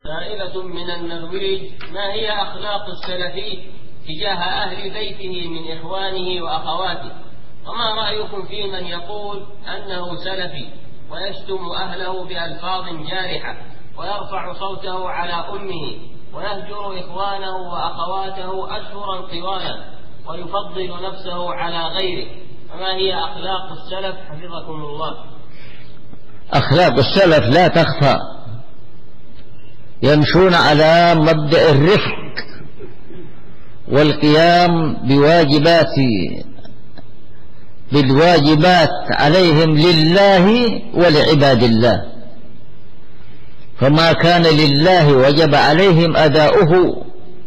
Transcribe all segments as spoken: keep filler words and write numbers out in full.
سائلة من النرويج: ما هي أخلاق السلفي تجاه أهل بيته من إخوانه وأخواته؟ وما رأيكم في من يقول أنه سلفي ويشتم أهله بألفاظ جارحة ويرفع صوته على أمه ويهجر إخوانه وأخواته أشهرا طوالا ويفضل نفسه على غيره؟ وما هي أخلاق السلف حفظكم الله؟ أخلاق السلف لا تخفى، يمشون على مبدأ الرفق والقيام بواجبات بالواجبات عليهم لله ولعباد الله، فما كان لله وجب عليهم أداؤه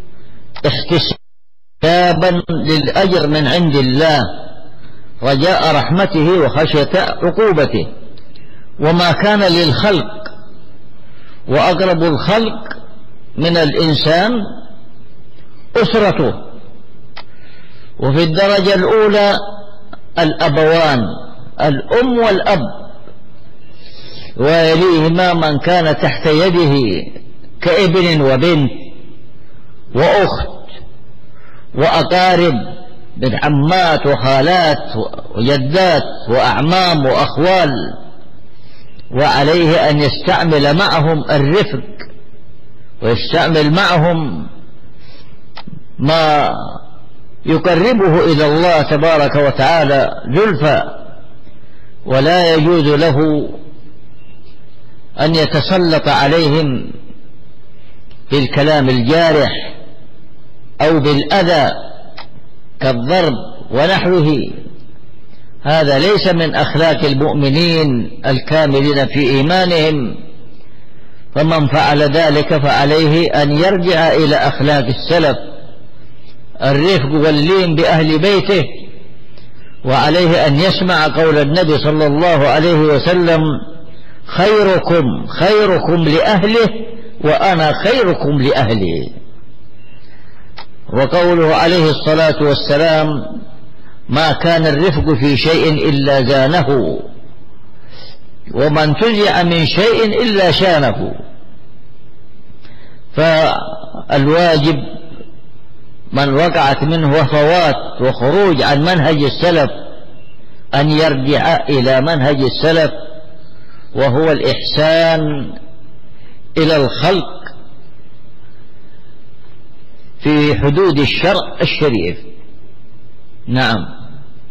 احتسابا للأجر من عند الله رجاء رحمته وخشية عقوبته، وما كان للخلق وأقرب الخلق من الإنسان أسرته، وفي الدرجة الأولى الأبوان الأم والأب، ويليهما من كان تحت يده كابن وبنت وأخت وأقارب من عمات وخالات وجدات وأعمام وأخوال، وعليه أن يستعمل معهم الرفق ويستعمل معهم ما يقربه إلى الله تبارك وتعالى زلفى، ولا يجوز له أن يتسلط عليهم بالكلام الجارح أو بالأذى كالضرب ونحوه، هذا ليس من أخلاق المؤمنين الكاملين في إيمانهم، فمن فعل ذلك فعليه أن يرجع إلى أخلاق السلف الرفق واللين بأهل بيته، وعليه أن يسمع قول النبي صلى الله عليه وسلم: خيركم خيركم لأهله وأنا خيركم لأهلي، وقوله عليه الصلاة والسلام: ما كان الرفق في شيء إلا زانه، ومن تنزع من شيء إلا شانه. فالواجب من وقعت منه وفوات وخروج عن منهج السلف أن يرجع إلى منهج السلف، وهو الإحسان إلى الخلق في حدود الشرع الشريف. نعم.